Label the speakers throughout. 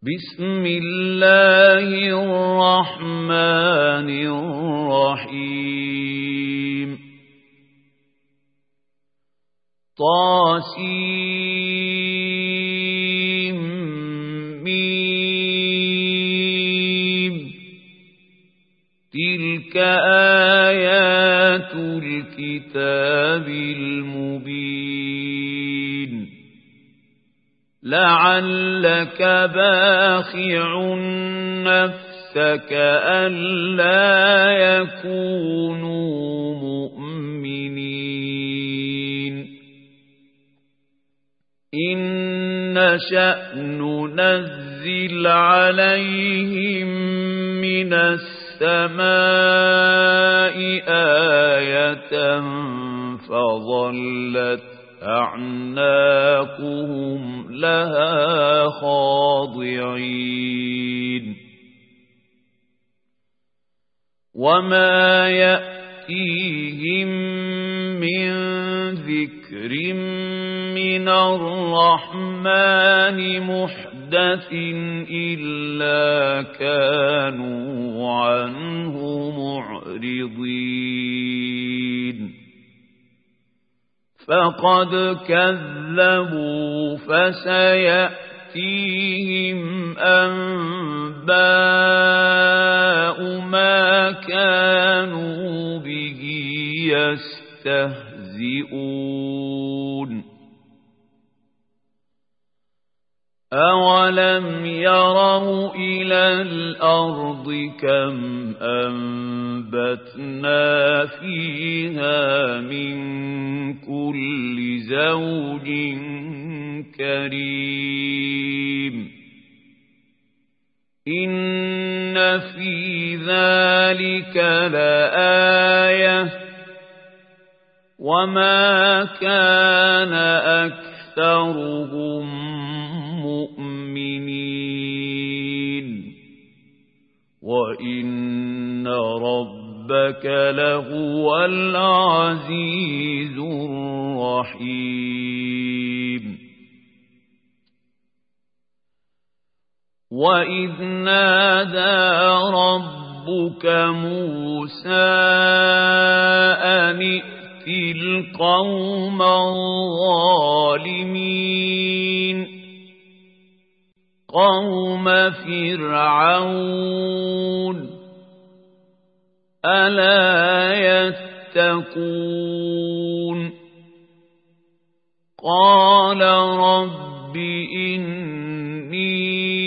Speaker 1: بسم الله الرحمن الرحيم طاسيم ميم تلك آيات الكتاب المبين لعلك باخع نفسك ألا يكونوا مؤمنين إن نشأ ننزل عليهم من السماء آية فظلت أعناقهم لها خاضعين وما يأتيهم من ذكر من الرحمن محدث إلا كانوا عنه معرضين فقد كذبوا فسيأتيهم أنباء ما كانوا به يستهزئون أولم يروا إلى الأرض كم أنبتنا فيها من كل زوج كريم إن في ذلك لآية وما كان أكثرهم مؤمنين وإن ربك لهو العزيز الرحيم وإذ نادى ربك موسى أن ائت القوم الظالمين قوم فرعون ألا يتقون قال رب إني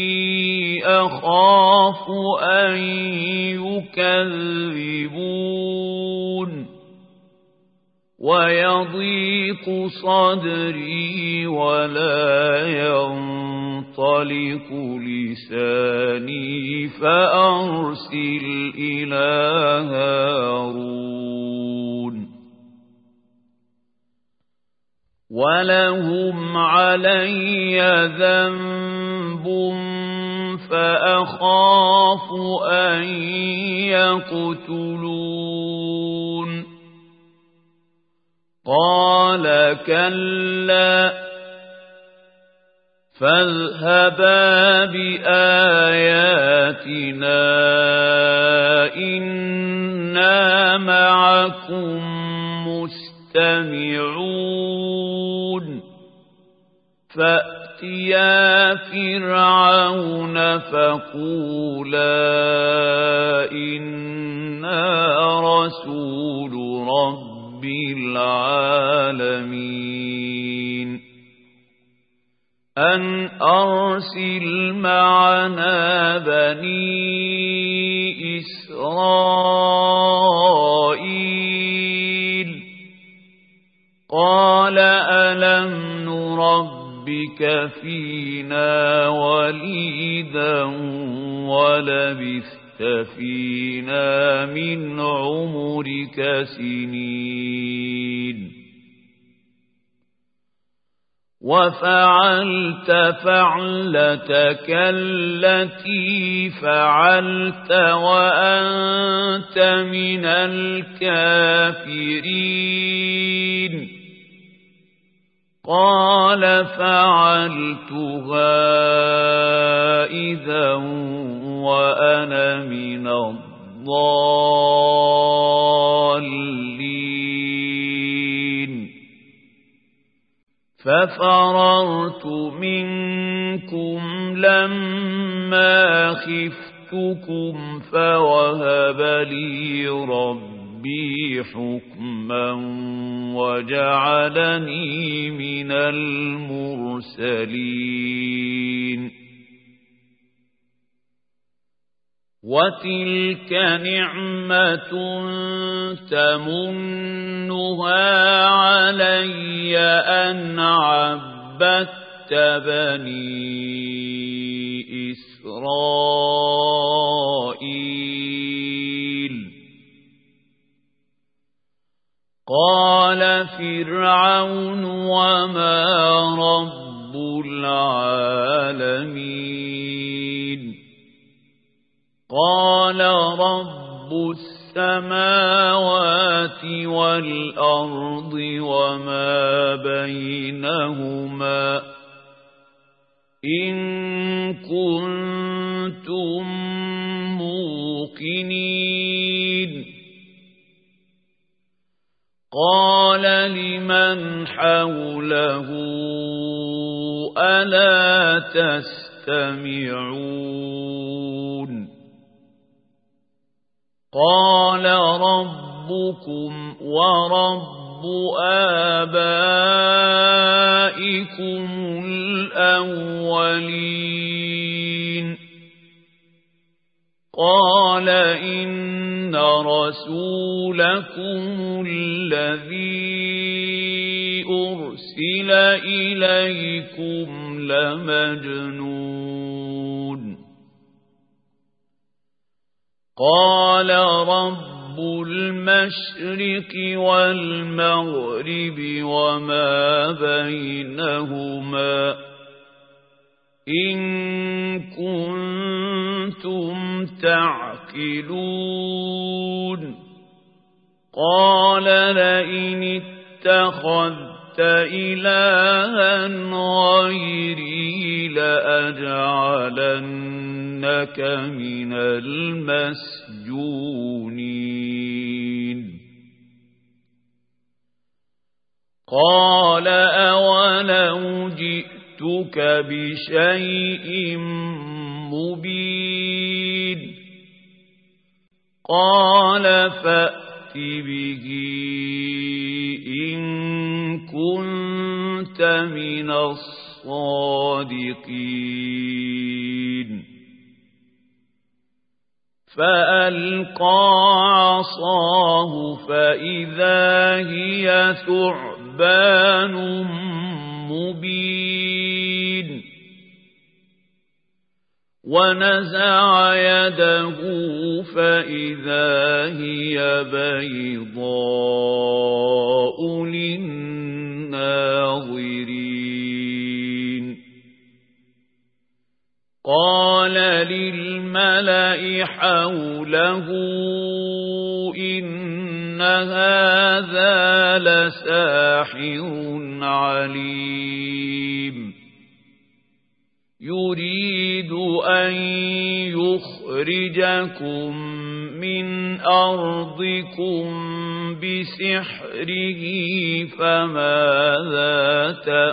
Speaker 1: أخاف أن يكذبون ويضيق صدري ولا ينطلق لساني فأرسل إلى هارون ولهم علي ذنب فأخاف أن يقتلون قال كلا فاذهبا بآياتنا إنا معكم مستمعون فأتيا فرعون فقولا إنا رسول رب العالمين أن أرسل معنا بني إسرائيل قال ألم نربك فينا وليدا ولبثت فينا من عمرك سنين وفعلت فعلتك التي فعلت وأنت من الكافرين قال فعلتها إذا من الضالين ففررت منكم لما خفتكم فوهب لي ربي حكما وجعلني من المرسلين وتلك نعمة تمنها علي أن عبدت بني إسرائيل قال فرعون وما رب العالمين قال رب السماوات والأرض وما بينهما إن كنتم موقنين قال لمن حوله ألا تستمعون قال ربكم ورب آبائكم الأولين قال إن رسولكم الذي أرسل إليكم لمجنون قال رب المشرق والمغرب وما بينهما إن كنتم تعقلون قال لئن اتخذت إلها غيري لأجعلنك من المسجونين قال أولو جئتك بشيء مبين قال فأت به إن كنت من الصادقين فألقى عصاه فإذا هي ثعبان مبين ونزع يده فإذا هي بيضاء للناظرين قال للملأ حوله إن هذا لساحر عليم يريد أن يخرجكم من أرضكم بسحره فماذا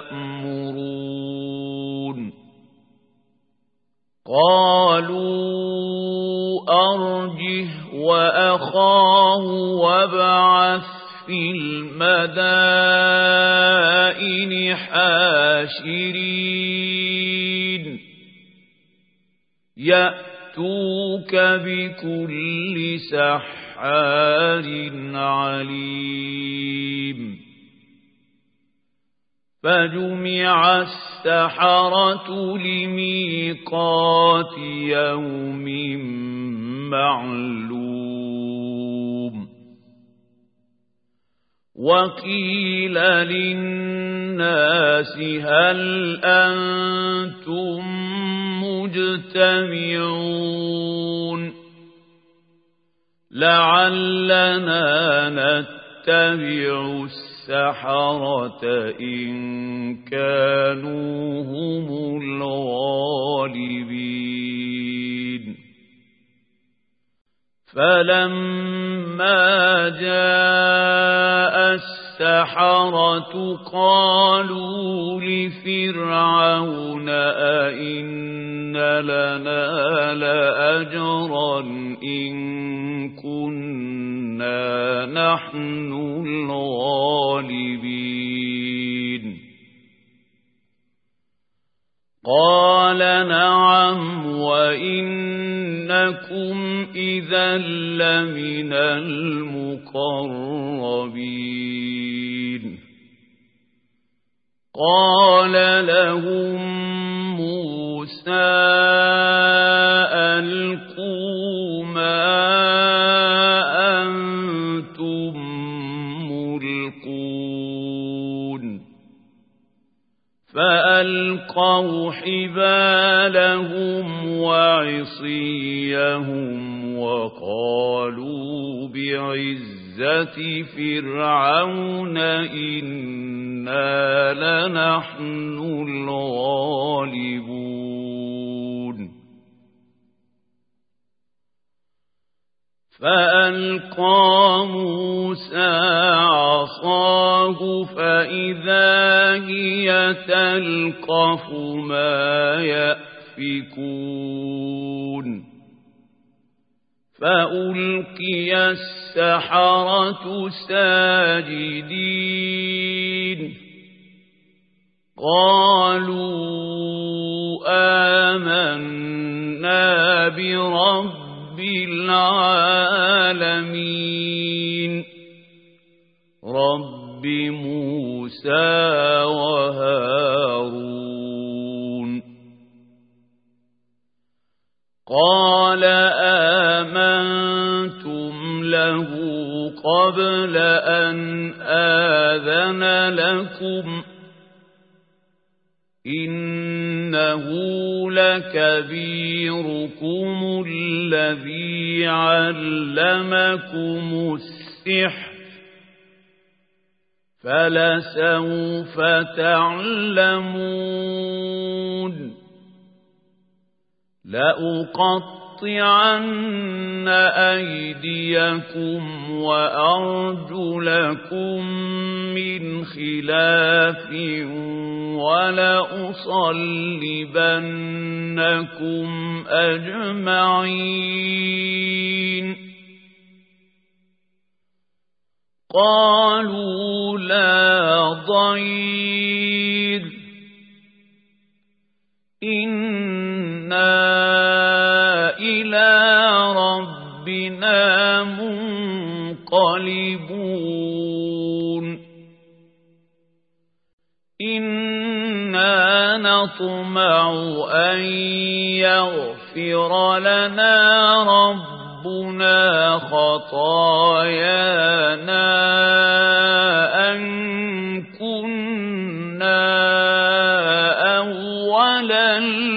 Speaker 1: تأمرون قالوا أرجه وأخاه وابعث في المدائن حاشرين يأتوك بكل سحار عليم فجمع السحرة لميقات يوم معلوم وقيل للناس هل أنتم مجتمعون لعلنا نتبع السحرة إن كانوا هم الغالبين فلما جاء السحرة قالوا لفرعون أئن لنا لأجرا إن كنا نحن الغالبين قال نعم وإنكم إذا لمن المقربين قال لهم موسى ألقوا ما أنتم ملقون فألقوا حبالهم وعصيهم وقالوا بعزة فرعون إنا لنحن الغالبون فألقى موسى عصاه فإذا هي تلقف ما يأفكون فألقي السحرة ساجدين قالوا آمنا برب العالمين رب موسى وهارون قال آمنتم له قبل أن آذن لكم إنه لكبيركم الذي علمكم السحر فلسوف تعلمون لأقطعن أيديكم وأرجلكم من خلاف ولأصلبنكم أجمعين قالوا لا ضير إنا إلى ربنا منقلبون إنا نطمع أن يغفر لنا ربنا خطايانا أن كنا أول